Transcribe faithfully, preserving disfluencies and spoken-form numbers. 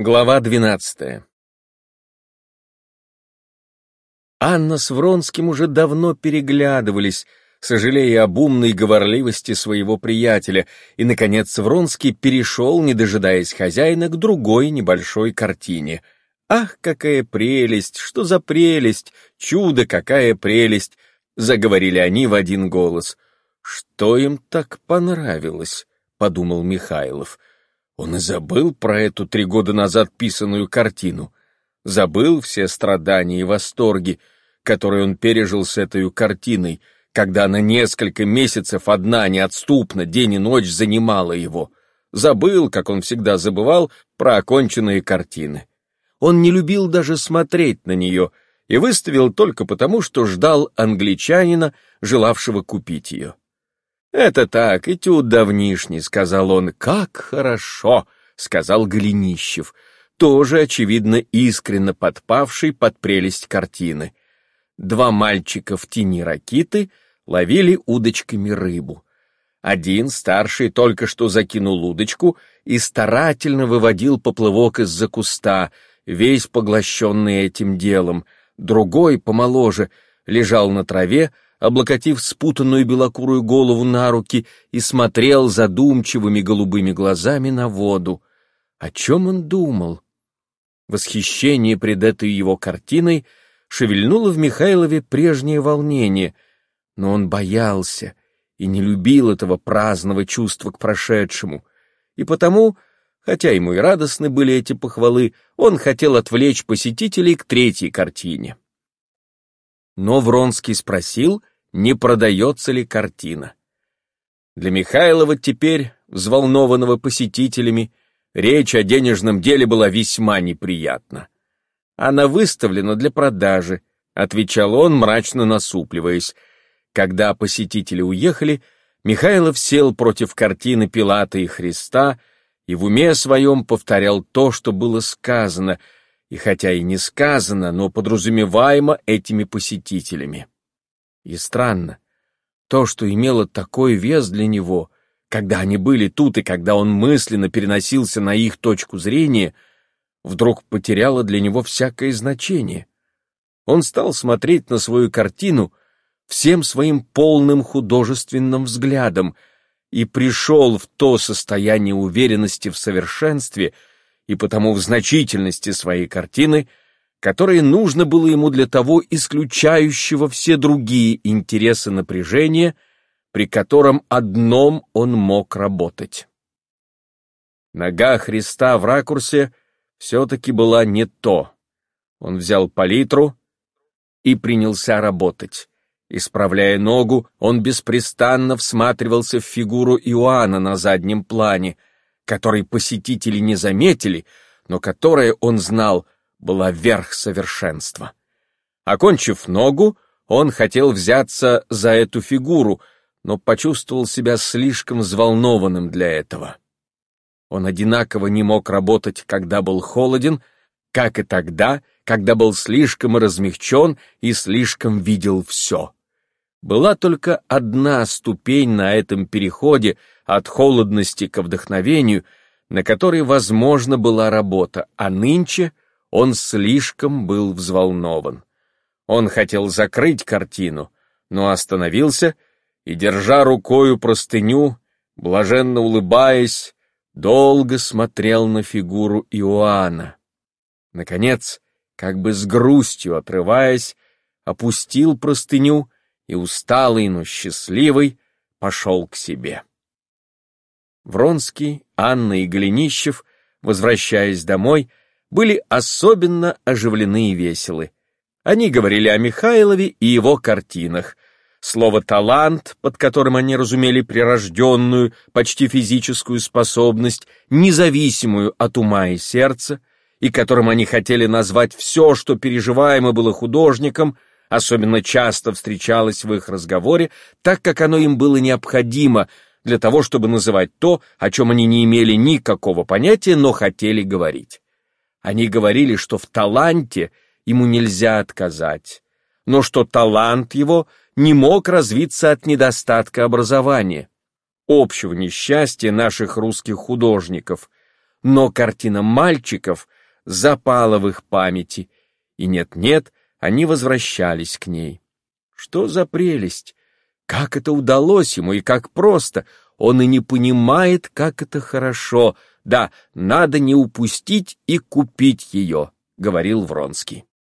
Глава двенадцатая. Анна с Вронским уже давно переглядывались, сожалея об умной говорливости своего приятеля, и, наконец, Вронский перешел, не дожидаясь хозяина, к другой небольшой картине. «Ах, какая прелесть! Что за прелесть! Чудо, какая прелесть!» — заговорили они в один голос. «Что им так понравилось?» — подумал Михайлов. Он и забыл про эту три года назад писанную картину. Забыл все страдания и восторги, которые он пережил с этой картиной, когда она несколько месяцев одна неотступно день и ночь занимала его. Забыл, как он всегда забывал, про оконченные картины. Он не любил даже смотреть на нее и выставил только потому, что ждал англичанина, желавшего купить ее. «Это так, этюд давнишний», — сказал он. «Как хорошо», — сказал Голенищев, тоже, очевидно, искренно подпавший под прелесть картины. Два мальчика в тени ракиты ловили удочками рыбу. Один, старший, только что закинул удочку и старательно выводил поплывок из-за куста, весь поглощенный этим делом. Другой, помоложе, лежал на траве, облокотив спутанную белокурую голову на руки, и смотрел задумчивыми голубыми глазами на воду. О чем он думал? Восхищение пред этой его картиной шевельнуло в Михайлове прежнее волнение, но он боялся и не любил этого праздного чувства к прошедшему, и потому, хотя ему и радостны были эти похвалы, он хотел отвлечь посетителей к третьей картине. Но Вронский спросил, не продается ли картина. Для Михайлова теперь, взволнованного посетителями, речь о денежном деле была весьма неприятна. «Она выставлена для продажи», — отвечал он, мрачно насупливаясь. Когда посетители уехали, Михайлов сел против картины Пилата и Христа и в уме своем повторял то, что было сказано, и хотя и не сказано, но подразумеваемо этими посетителями. И странно, то, что имело такой вес для него, когда они были тут и когда он мысленно переносился на их точку зрения, вдруг потеряло для него всякое значение. Он стал смотреть на свою картину всем своим полным художественным взглядом и пришел в то состояние уверенности в совершенстве и потому в значительности своей картины, которое нужно было ему для того исключающего все другие интересы напряжения, при котором одном он мог работать. Нога Христа в ракурсе все-таки была не то. Он взял палитру и принялся работать. Исправляя ногу, он беспрестанно всматривался в фигуру Иоанна на заднем плане, который посетители не заметили, но которая, он знал, была верх совершенства. Окончив ногу, он хотел взяться за эту фигуру, но почувствовал себя слишком взволнованным для этого. Он одинаково не мог работать, когда был холоден, как и тогда, когда был слишком размягчен и слишком видел все. Была только одна ступень на этом переходе от холодности к вдохновению, на которой возможна была работа, а нынче он слишком был взволнован. Он хотел закрыть картину, но остановился и, держа рукою простыню, блаженно улыбаясь, долго смотрел на фигуру Иоанна. Наконец, как бы с грустью отрываясь, опустил простыню и, усталый, но счастливый, пошел к себе. Вронский, Анна и Голенищев, возвращаясь домой, были особенно оживлены и веселы. Они говорили о Михайлове и его картинах. Слово «талант», под которым они разумели прирожденную, почти физическую способность, независимую от ума и сердца, и которым они хотели назвать все, что переживаемо было художником, особенно часто встречалось в их разговоре, так как оно им было необходимо для того, чтобы называть то, о чем они не имели никакого понятия, но хотели говорить. Они говорили, что в таланте ему нельзя отказать, но что талант его не мог развиться от недостатка образования, общего несчастья наших русских художников, но картина мальчиков запала в их памяти, и нет-нет, они возвращались к ней. Что за прелесть! Как это удалось ему и как просто! Он и не понимает, как это хорошо. Да, надо не упустить и купить ее, — говорил Вронский.